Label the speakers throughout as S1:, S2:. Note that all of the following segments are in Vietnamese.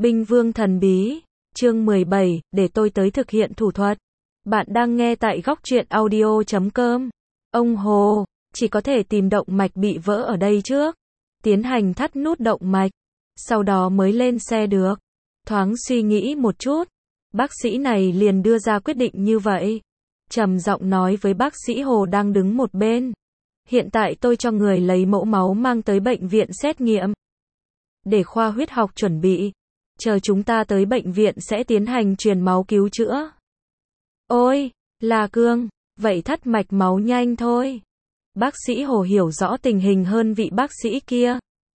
S1: Binh vương thần bí, chương 17, để tôi tới thực hiện thủ thuật. Bạn đang nghe tại góc truyện audio.com. Ông Hồ, chỉ có thể tìm động mạch bị vỡ ở đây trước. Tiến hành thắt nút động mạch. Sau đó mới lên xe được. Thoáng suy nghĩ một chút. Bác sĩ này liền đưa ra quyết định như vậy. Trầm giọng nói với bác sĩ Hồ đang đứng một bên. Hiện tại tôi cho người lấy mẫu máu mang tới bệnh viện xét nghiệm. Để khoa huyết học chuẩn bị. Chờ chúng ta tới bệnh viện sẽ tiến hành truyền máu cứu chữa. Ôi, là Cương, vậy thắt mạch máu nhanh thôi. Bác sĩ Hồ hiểu rõ tình hình hơn vị bác sĩ kia.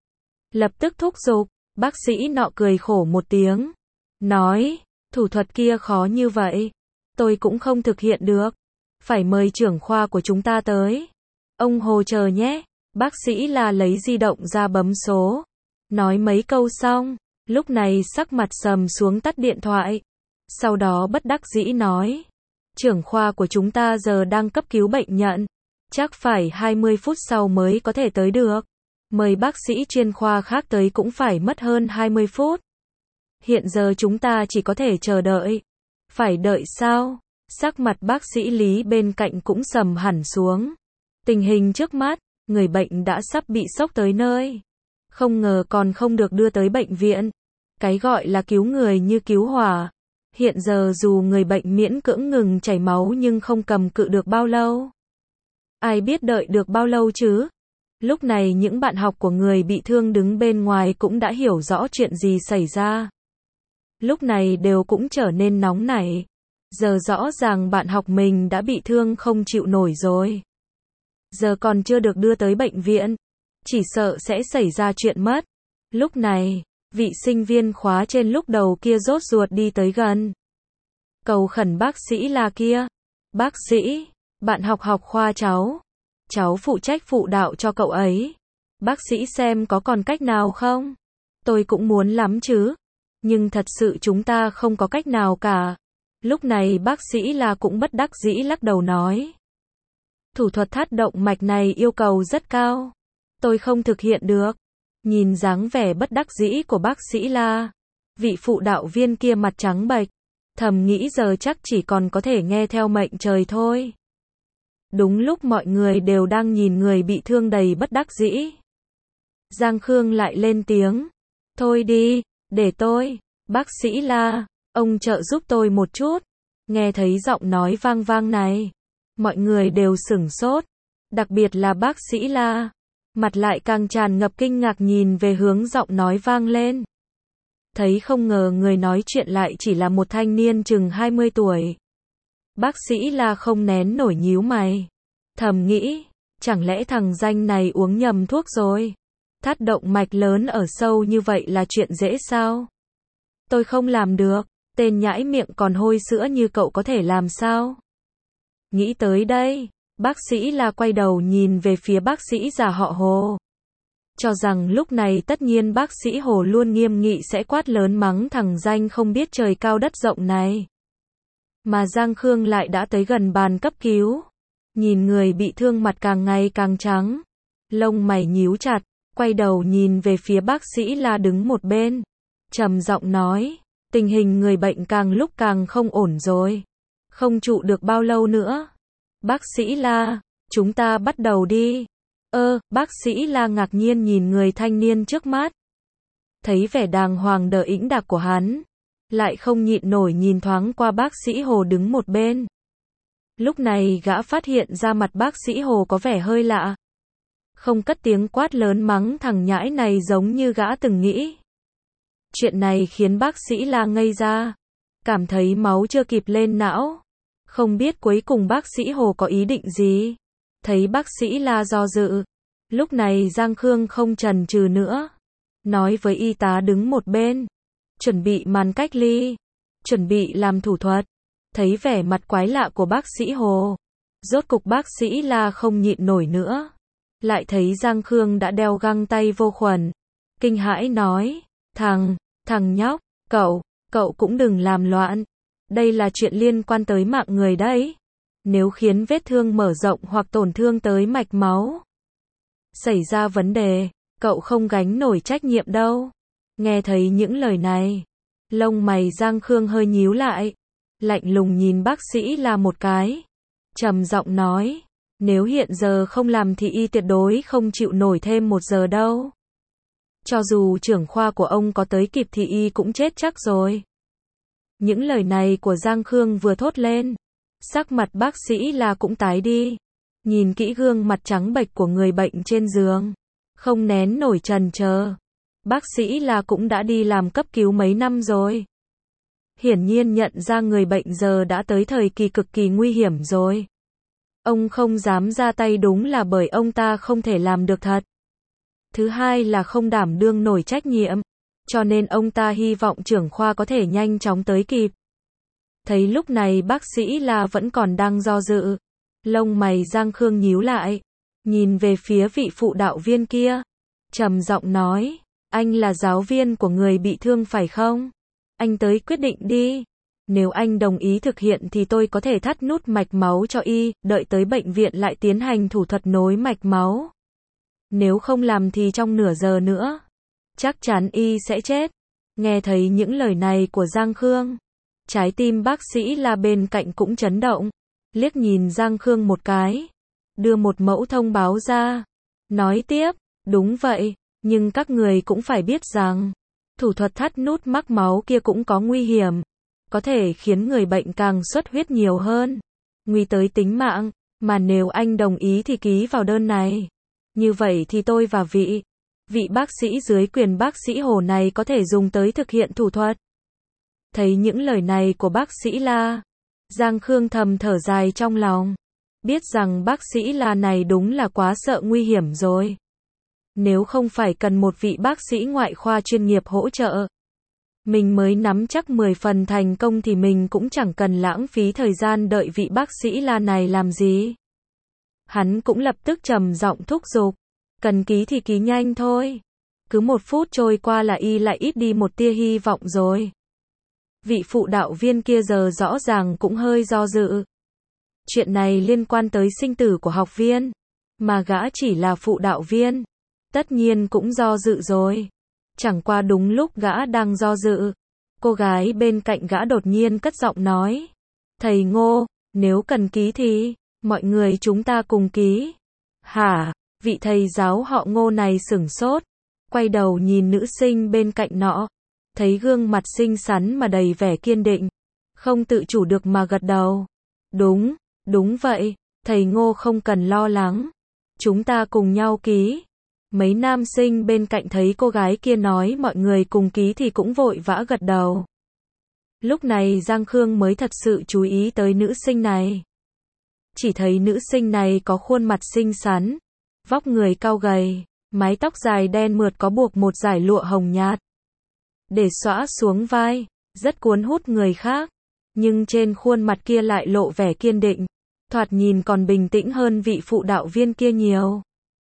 S1: Lập tức thúc giục, bác sĩ nọ cười khổ một tiếng. Nói, thủ thuật kia khó như vậy. Tôi cũng không thực hiện được. Phải mời trưởng khoa của chúng ta tới. Ông Hồ chờ nhé. Bác sĩ là lấy di động ra bấm số. Nói mấy câu xong. Lúc này sắc mặt sầm xuống tắt điện thoại. Sau đó bất đắc dĩ nói. Trưởng khoa của chúng ta giờ đang cấp cứu bệnh nhân. Chắc phải 20 phút sau mới có thể tới được. Mời bác sĩ chuyên khoa khác tới cũng phải mất hơn 20 phút. Hiện giờ chúng ta chỉ có thể chờ đợi. Phải đợi sao? Sắc mặt bác sĩ Lý bên cạnh cũng sầm hẳn xuống. Tình hình trước mắt, người bệnh đã sắp bị sốc tới nơi. Không ngờ còn không được đưa tới bệnh viện. Cái gọi là cứu người như cứu hỏa. Hiện giờ dù người bệnh miễn cưỡng ngừng chảy máu nhưng không cầm cự được bao lâu. Ai biết đợi được bao lâu chứ? Lúc này những bạn học của người bị thương đứng bên ngoài cũng đã hiểu rõ chuyện gì xảy ra. Lúc này đều cũng trở nên nóng nảy. Giờ rõ ràng bạn học mình đã bị thương không chịu nổi rồi. Giờ còn chưa được đưa tới bệnh viện. Chỉ sợ sẽ xảy ra chuyện mất. Lúc này, vị sinh viên khóa trên lúc đầu kia rốt ruột đi tới gần. Cầu khẩn bác sĩ là kia. Bác sĩ, bạn học khoa cháu. Cháu phụ trách phụ đạo cho cậu ấy. Bác sĩ xem có còn cách nào không? Tôi cũng muốn lắm chứ. Nhưng thật sự chúng ta không có cách nào cả. Lúc này bác sĩ là cũng bất đắc dĩ lắc đầu nói. Thủ thuật thắt động mạch này yêu cầu rất cao. Tôi không thực hiện được. Nhìn dáng vẻ bất đắc dĩ của bác sĩ la. Vị phụ đạo viên kia mặt trắng bệch. Thầm nghĩ giờ chắc chỉ còn có thể nghe theo mệnh trời thôi. Đúng lúc mọi người đều đang nhìn người bị thương đầy bất đắc dĩ. Giang Khương lại lên tiếng. Thôi đi, để tôi. Bác sĩ la, ông trợ giúp tôi một chút. Nghe thấy giọng nói vang vang này. Mọi người đều sửng sốt. Đặc biệt là bác sĩ la. Mặt lại càng tràn ngập kinh ngạc nhìn về hướng giọng nói vang lên. Thấy không ngờ người nói chuyện lại chỉ là một thanh niên chừng 20 tuổi. Bác sĩ là không nén nổi nhíu mày. Thầm nghĩ, chẳng lẽ thằng danh này uống nhầm thuốc rồi? Thắt động mạch lớn ở sâu như vậy là chuyện dễ sao? Tôi không làm được, tên nhãi miệng còn hôi sữa như cậu có thể làm sao? Nghĩ tới đây, bác sĩ là quay đầu nhìn về phía bác sĩ già họ Hồ. Cho rằng lúc này tất nhiên bác sĩ Hồ luôn nghiêm nghị sẽ quát lớn mắng thằng danh không biết trời cao đất rộng này. Mà Giang Khương lại đã tới gần bàn cấp cứu. Nhìn người bị thương mặt càng ngày càng trắng. Lông mày nhíu chặt, quay đầu nhìn về phía bác sĩ là đứng một bên. Trầm giọng nói, tình hình người bệnh càng lúc càng không ổn rồi. Không trụ được bao lâu nữa. Bác sĩ la, chúng ta bắt đầu đi. Bác sĩ la ngạc nhiên nhìn người thanh niên trước mắt. Thấy vẻ đàng hoàng đờ ĩnh đạc của hắn. Lại không nhịn nổi nhìn thoáng qua bác sĩ Hồ đứng một bên. Lúc này gã phát hiện ra mặt bác sĩ Hồ có vẻ hơi lạ. Không cất tiếng quát lớn mắng thằng nhãi này giống như gã từng nghĩ. Chuyện này khiến bác sĩ la ngây ra. Cảm thấy máu chưa kịp lên não. Không biết cuối cùng bác sĩ Hồ có ý định gì. Thấy bác sĩ la do dự. Lúc này Giang Khương không chần chừ nữa. Nói với y tá đứng một bên. Chuẩn bị màn cách ly. Chuẩn bị làm thủ thuật. Thấy vẻ mặt quái lạ của bác sĩ Hồ. Rốt cục bác sĩ la không nhịn nổi nữa. Lại thấy Giang Khương đã đeo găng tay vô khuẩn. Kinh hãi nói. Thằng nhóc, cậu cũng đừng làm loạn. Đây là chuyện liên quan tới mạng người đấy. Nếu khiến vết thương mở rộng hoặc tổn thương tới mạch máu. Xảy ra vấn đề, cậu không gánh nổi trách nhiệm đâu. Nghe thấy những lời này, Lông mày Giang Khương hơi nhíu lại, lạnh lùng nhìn bác sĩ là một cái, trầm giọng nói, nếu hiện giờ không làm thì y tuyệt đối không chịu nổi thêm 1 giờ đâu. Cho dù trưởng khoa của ông có tới kịp thì y cũng chết chắc rồi. Những lời này của Giang Khương vừa thốt lên, sắc mặt bác sĩ là cũng tái đi, nhìn kỹ gương mặt trắng bệch của người bệnh trên giường, không nén nổi chần chờ. Bác sĩ là cũng đã đi làm cấp cứu mấy năm rồi. Hiển nhiên nhận ra người bệnh giờ đã tới thời kỳ cực kỳ nguy hiểm rồi. Ông không dám ra tay đúng là bởi ông ta không thể làm được thật. Thứ hai là không đảm đương nổi trách nhiệm, cho nên ông ta hy vọng trưởng khoa có thể nhanh chóng tới kịp. Thấy lúc này bác sĩ là vẫn còn đang do dự, lông mày Giang Khương nhíu lại, nhìn về phía vị phụ đạo viên kia, trầm giọng nói, anh là giáo viên của người bị thương phải không? Anh tới quyết định đi. Nếu anh đồng ý thực hiện thì tôi có thể thắt nút mạch máu cho y, đợi tới bệnh viện lại tiến hành thủ thuật nối mạch máu. Nếu không làm thì trong nửa giờ nữa, chắc chắn y sẽ chết. Nghe thấy những lời này của Giang Khương, trái tim bác sĩ là bên cạnh cũng chấn động, liếc nhìn Giang Khương một cái, đưa một mẫu thông báo ra, nói tiếp, đúng vậy, nhưng các người cũng phải biết rằng, thủ thuật thắt nút mắc máu kia cũng có nguy hiểm, có thể khiến người bệnh càng xuất huyết nhiều hơn, nguy tới tính mạng, mà nếu anh đồng ý thì ký vào đơn này. Như vậy thì tôi và vị bác sĩ dưới quyền bác sĩ Hồ này có thể dùng tới thực hiện thủ thuật. Thấy những lời này của bác sĩ La, Giang Khương thầm thở dài trong lòng, biết rằng bác sĩ La này đúng là quá sợ nguy hiểm rồi. Nếu không phải cần một vị bác sĩ ngoại khoa chuyên nghiệp hỗ trợ, mình mới nắm chắc 10 phần thành công thì mình cũng chẳng cần lãng phí thời gian đợi vị bác sĩ La này làm gì. Hắn cũng lập tức trầm giọng thúc giục, cần ký thì ký nhanh thôi. Cứ 1 phút trôi qua là y lại ít đi một tia hy vọng rồi. Vị phụ đạo viên kia giờ rõ ràng cũng hơi do dự. Chuyện này liên quan tới sinh tử của học viên, mà gã chỉ là phụ đạo viên, tất nhiên cũng do dự rồi. Chẳng qua đúng lúc gã đang do dự, cô gái bên cạnh gã đột nhiên cất giọng nói, thầy Ngô, nếu cần ký thì, mọi người chúng ta cùng ký. Hả? Vị thầy giáo họ Ngô này sửng sốt, quay đầu nhìn nữ sinh bên cạnh nọ, thấy gương mặt xinh xắn mà đầy vẻ kiên định, không tự chủ được mà gật đầu. Đúng vậy, thầy Ngô không cần lo lắng, chúng ta cùng nhau ký. Mấy nam sinh bên cạnh thấy cô gái kia nói mọi người cùng ký thì cũng vội vã gật đầu. Lúc này Giang Khương mới thật sự chú ý tới nữ sinh này. Chỉ thấy nữ sinh này có khuôn mặt xinh xắn, vóc người cao gầy, mái tóc dài đen mượt có buộc một dải lụa hồng nhạt, để xõa xuống vai, rất cuốn hút người khác. Nhưng trên khuôn mặt kia lại lộ vẻ kiên định, thoạt nhìn còn bình tĩnh hơn vị phụ đạo viên kia nhiều.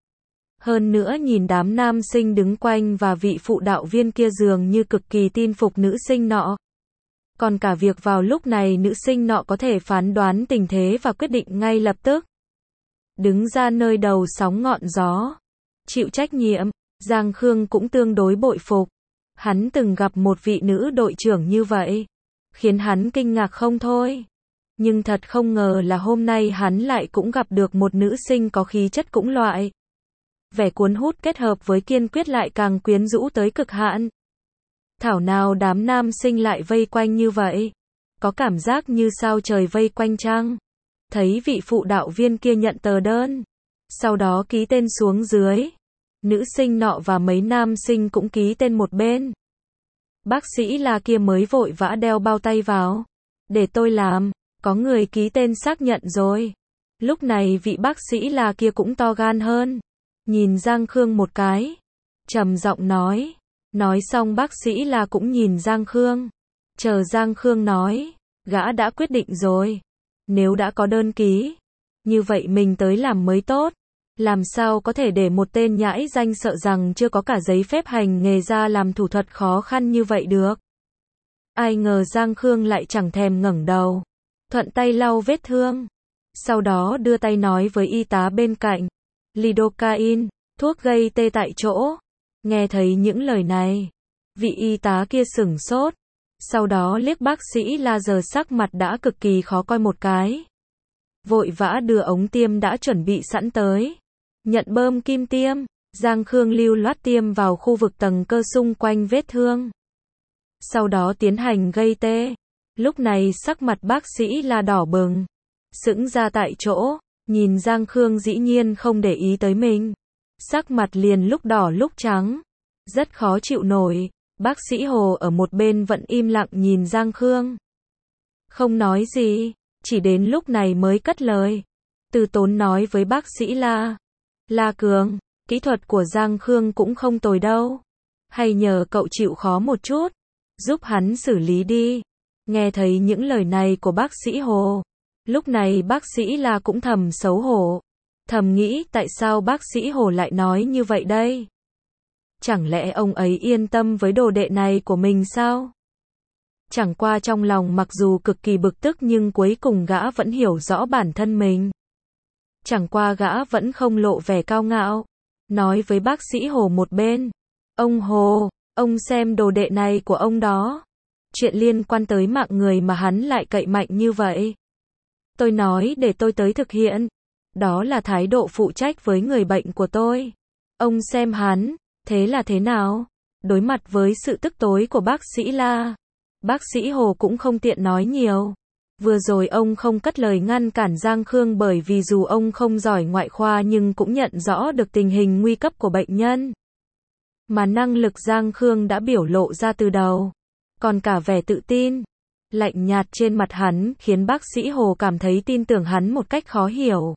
S1: Hơn nữa nhìn đám nam sinh đứng quanh và vị phụ đạo viên kia dường như cực kỳ tin phục nữ sinh nọ. Còn cả việc vào lúc này nữ sinh nọ có thể phán đoán tình thế và quyết định ngay lập tức. Đứng ra nơi đầu sóng ngọn gió, chịu trách nhiệm, Giang Khương cũng tương đối bội phục. Hắn từng gặp một vị nữ đội trưởng như vậy, khiến hắn kinh ngạc không thôi. Nhưng thật không ngờ là hôm nay hắn lại cũng gặp được một nữ sinh có khí chất cũng loại. Vẻ cuốn hút kết hợp với kiên quyết lại càng quyến rũ tới cực hạn. Thảo nào đám nam sinh lại vây quanh như vậy, có cảm giác như sao trời vây quanh trăng. Thấy vị phụ đạo viên kia nhận tờ đơn, sau đó ký tên xuống dưới. Nữ sinh nọ và mấy nam sinh cũng ký tên một bên. Bác sĩ là kia mới vội vã đeo bao tay vào. Để tôi làm, có người ký tên xác nhận rồi. Lúc này vị bác sĩ là kia cũng to gan hơn. Nhìn Giang Khương một cái, trầm giọng nói. Nói xong bác sĩ là cũng nhìn Giang Khương. Chờ Giang Khương nói, gã đã quyết định rồi. Nếu đã có đơn ký, như vậy mình tới làm mới tốt. Làm sao có thể để một tên nhãi danh sợ rằng chưa có cả giấy phép hành nghề ra làm thủ thuật khó khăn như vậy được. Ai ngờ Giang Khương lại chẳng thèm ngẩng đầu, thuận tay lau vết thương. Sau đó đưa tay nói với y tá bên cạnh, lidocaine, thuốc gây tê tại chỗ. Nghe thấy những lời này, vị y tá kia sửng sốt, Sau đó liếc bác sĩ La giờ sắc mặt đã cực kỳ khó coi một cái. Vội vã đưa ống tiêm đã chuẩn bị sẵn tới. Nhận bơm kim tiêm, Giang Khương lưu loát tiêm vào khu vực tầng cơ xung quanh vết thương. Sau đó tiến hành gây tê. Lúc này sắc mặt bác sĩ La đỏ bừng. Sững ra tại chỗ, nhìn Giang Khương dĩ nhiên không để ý tới mình. Sắc mặt liền lúc đỏ lúc trắng. Rất khó chịu nổi. Bác sĩ Hồ ở một bên vẫn im lặng nhìn Giang Khương. Không nói gì, chỉ đến lúc này mới cất lời. Từ Tốn nói với bác sĩ La. La Cường, kỹ thuật của Giang Khương cũng không tồi đâu. Hay nhờ cậu chịu khó một chút, giúp hắn xử lý đi. Nghe thấy những lời này của bác sĩ Hồ. Lúc này bác sĩ La cũng thầm xấu hổ. Thầm nghĩ tại sao bác sĩ Hồ lại nói như vậy đây? Chẳng lẽ ông ấy yên tâm với đồ đệ này của mình sao? Chẳng qua trong lòng mặc dù cực kỳ bực tức nhưng cuối cùng gã vẫn hiểu rõ bản thân mình. Chẳng qua gã vẫn không lộ vẻ cao ngạo. Nói với bác sĩ Hồ một bên. Ông Hồ, ông xem đồ đệ này của ông đó. Chuyện liên quan tới mạng người mà hắn lại cậy mạnh như vậy. Tôi nói để tôi tới thực hiện. Đó là thái độ phụ trách với người bệnh của tôi. Ông xem hắn, thế là thế nào? Đối mặt với sự tức tối của bác sĩ La, bác sĩ Hồ cũng không tiện nói nhiều. Vừa rồi ông không cất lời ngăn cản Giang Khương bởi vì dù ông không giỏi ngoại khoa nhưng cũng nhận rõ được tình hình nguy cấp của bệnh nhân. Mà năng lực Giang Khương đã biểu lộ ra từ đầu. Còn cả vẻ tự tin, lạnh nhạt trên mặt hắn khiến bác sĩ Hồ cảm thấy tin tưởng hắn một cách khó hiểu.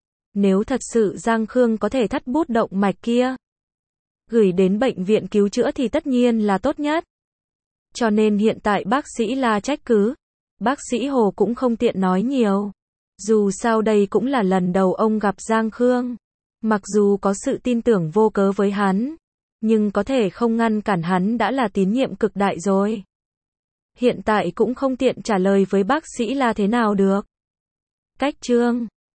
S1: Nếu thật sự Giang Khương có thể thắt bút động mạch kia, gửi đến bệnh viện cứu chữa thì tất nhiên là tốt nhất. Cho nên hiện tại bác sĩ La trách cứ. Bác sĩ Hồ cũng không tiện nói nhiều. Dù sao đây cũng là lần đầu ông gặp Giang Khương. Mặc dù có sự tin tưởng vô cớ với hắn, nhưng có thể không ngăn cản hắn đã là tín nhiệm cực đại rồi. Hiện tại cũng không tiện trả lời với bác sĩ La thế nào được. Cách chương